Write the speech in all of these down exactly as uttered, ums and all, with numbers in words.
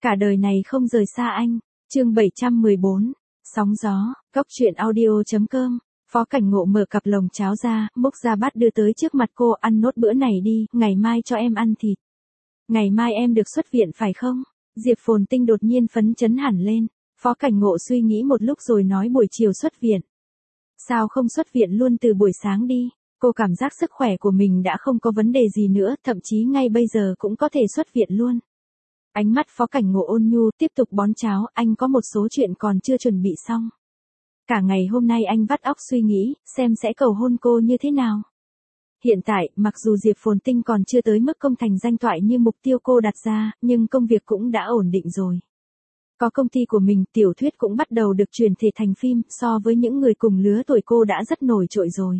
Cả đời này không rời xa anh. Chương bảy trăm mười bốn. Sóng gió. Góc truyện audio chấm com. Phó Cảnh Ngộ mở cặp lồng cháo ra, múc ra bát đưa tới trước mặt cô, ăn nốt bữa này đi, ngày mai cho em ăn thịt. Ngày mai em được xuất viện phải không? Diệp Phồn Tinh đột nhiên phấn chấn hẳn lên. Phó Cảnh Ngộ suy nghĩ một lúc rồi nói buổi chiều xuất viện. Sao không xuất viện luôn từ buổi sáng đi? Cô cảm giác sức khỏe của mình đã không có vấn đề gì nữa, thậm chí ngay bây giờ cũng có thể xuất viện luôn. Ánh mắt Phó Cảnh Ngộ ôn nhu, tiếp tục bón cháo, anh có một số chuyện còn chưa chuẩn bị xong. Cả ngày hôm nay anh vắt óc suy nghĩ, xem sẽ cầu hôn cô như thế nào. Hiện tại, mặc dù Diệp Phồn Tinh còn chưa tới mức công thành danh toại như mục tiêu cô đặt ra, nhưng công việc cũng đã ổn định rồi. Có công ty của mình, tiểu thuyết cũng bắt đầu được chuyển thể thành phim, so với những người cùng lứa tuổi cô đã rất nổi trội rồi.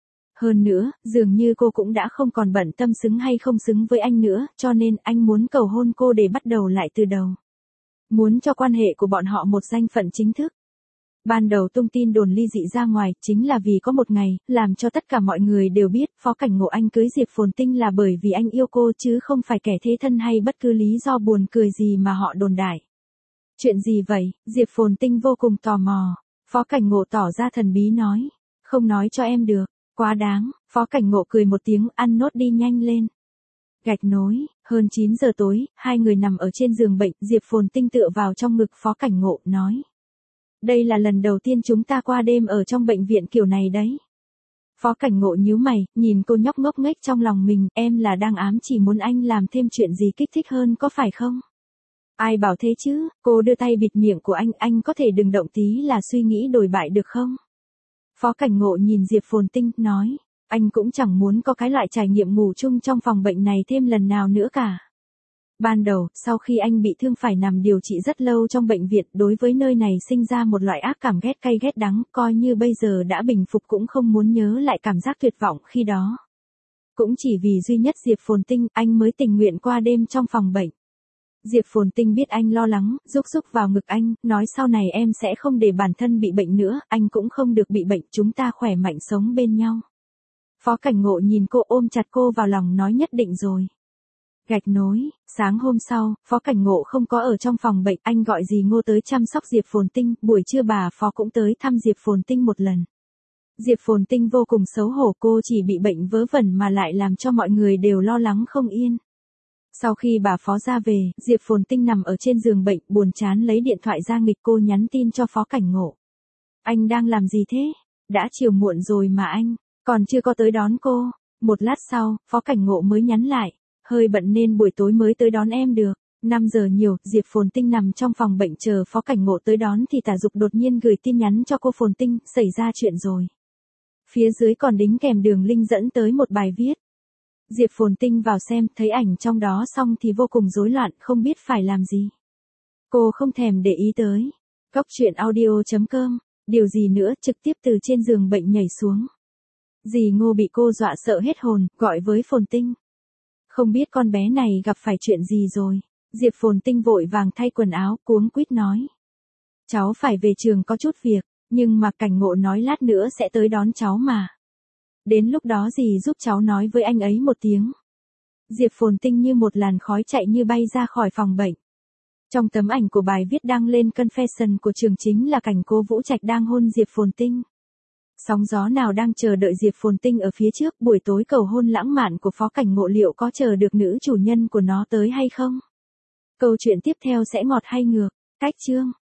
Hơn nữa, dường như cô cũng đã không còn bận tâm xứng hay không xứng với anh nữa, cho nên anh muốn cầu hôn cô để bắt đầu lại từ đầu. Muốn cho quan hệ của bọn họ một danh phận chính thức. Ban đầu tung tin đồn ly dị ra ngoài, chính là vì có một ngày, làm cho tất cả mọi người đều biết, Phó Cảnh Ngộ anh cưới Diệp Phồn Tinh là bởi vì anh yêu cô chứ không phải kẻ thế thân hay bất cứ lý do buồn cười gì mà họ đồn đại. Chuyện gì vậy? Diệp Phồn Tinh vô cùng tò mò. Phó Cảnh Ngộ tỏ ra thần bí nói. Không nói cho em được. Quá đáng. Phó Cảnh Ngộ cười một tiếng, ăn nốt đi nhanh lên. Gạch nối. Hơn chín giờ tối, hai người nằm ở trên giường bệnh, Diệp Phồn Tinh tựa vào trong ngực Phó Cảnh Ngộ, nói. Đây là lần đầu tiên chúng ta qua đêm ở trong bệnh viện kiểu này đấy. Phó Cảnh Ngộ nhíu mày, nhìn cô nhóc ngốc nghếch trong lòng mình, em là đang ám chỉ muốn anh làm thêm chuyện gì kích thích hơn có phải không? Ai bảo thế chứ, cô đưa tay bịt miệng của anh, anh có thể đừng động tí là suy nghĩ đổi bại được không? Phó Cảnh Ngộ nhìn Diệp Phồn Tinh, nói, anh cũng chẳng muốn có cái loại trải nghiệm ngủ chung trong phòng bệnh này thêm lần nào nữa cả. Ban đầu, sau khi anh bị thương phải nằm điều trị rất lâu trong bệnh viện, đối với nơi này sinh ra một loại ác cảm ghét cay ghét đắng, coi như bây giờ đã bình phục cũng không muốn nhớ lại cảm giác tuyệt vọng khi đó. Cũng chỉ vì duy nhất Diệp Phồn Tinh, anh mới tình nguyện qua đêm trong phòng bệnh. Diệp Phồn Tinh biết anh lo lắng, rúc rúc vào ngực anh, nói sau này em sẽ không để bản thân bị bệnh nữa, anh cũng không được bị bệnh, chúng ta khỏe mạnh sống bên nhau. Phó Cảnh Ngộ nhìn cô, ôm chặt cô vào lòng, nói nhất định rồi. Gạch nối. Sáng hôm sau, Phó Cảnh Ngộ không có ở trong phòng bệnh, anh gọi dì Ngô tới chăm sóc Diệp Phồn Tinh, buổi trưa bà Phó cũng tới thăm Diệp Phồn Tinh một lần. Diệp Phồn Tinh vô cùng xấu hổ, cô chỉ bị bệnh vớ vẩn mà lại làm cho mọi người đều lo lắng không yên. Sau khi bà Phó ra về, Diệp Phồn Tinh nằm ở trên giường bệnh, buồn chán lấy điện thoại ra nghịch, cô nhắn tin cho Phó Cảnh Ngộ. Anh đang làm gì thế? Đã chiều muộn rồi mà anh, còn chưa có tới đón cô. Một lát sau, Phó Cảnh Ngộ mới nhắn lại. Hơi bận nên buổi tối mới tới đón em được. năm giờ nhiều, Diệp Phồn Tinh nằm trong phòng bệnh chờ Phó Cảnh Ngộ tới đón thì Tả Dục đột nhiên gửi tin nhắn cho cô Phồn Tinh, xảy ra chuyện rồi. Phía dưới còn đính kèm đường link dẫn tới một bài viết. Diệp Phồn Tinh vào xem, thấy ảnh trong đó xong thì vô cùng rối loạn, không biết phải làm gì. Cô không thèm để ý tới. Góc truyện audio chấm com. Điều gì nữa, trực tiếp từ trên giường bệnh nhảy xuống. Dì Ngô bị cô dọa sợ hết hồn, gọi với Phồn Tinh. Không biết con bé này gặp phải chuyện gì rồi. Diệp Phồn Tinh vội vàng thay quần áo, cuống quýt nói. Cháu phải về trường có chút việc, nhưng mà Cảnh Ngộ nói lát nữa sẽ tới đón cháu mà. Đến lúc đó dì giúp cháu nói với anh ấy một tiếng. Diệp Phồn Tinh như một làn khói chạy như bay ra khỏi phòng bệnh. Trong tấm ảnh của bài viết đăng lên confession của trường chính là cảnh Cố Vũ Trạch đang hôn Diệp Phồn Tinh. Sóng gió nào đang chờ đợi Diệp Phồn Tinh ở phía trước, buổi tối cầu hôn lãng mạn của Phó Cảnh Ngộ liệu có chờ được nữ chủ nhân của nó tới hay không? Câu chuyện tiếp theo sẽ ngọt hay ngược? Cách chương.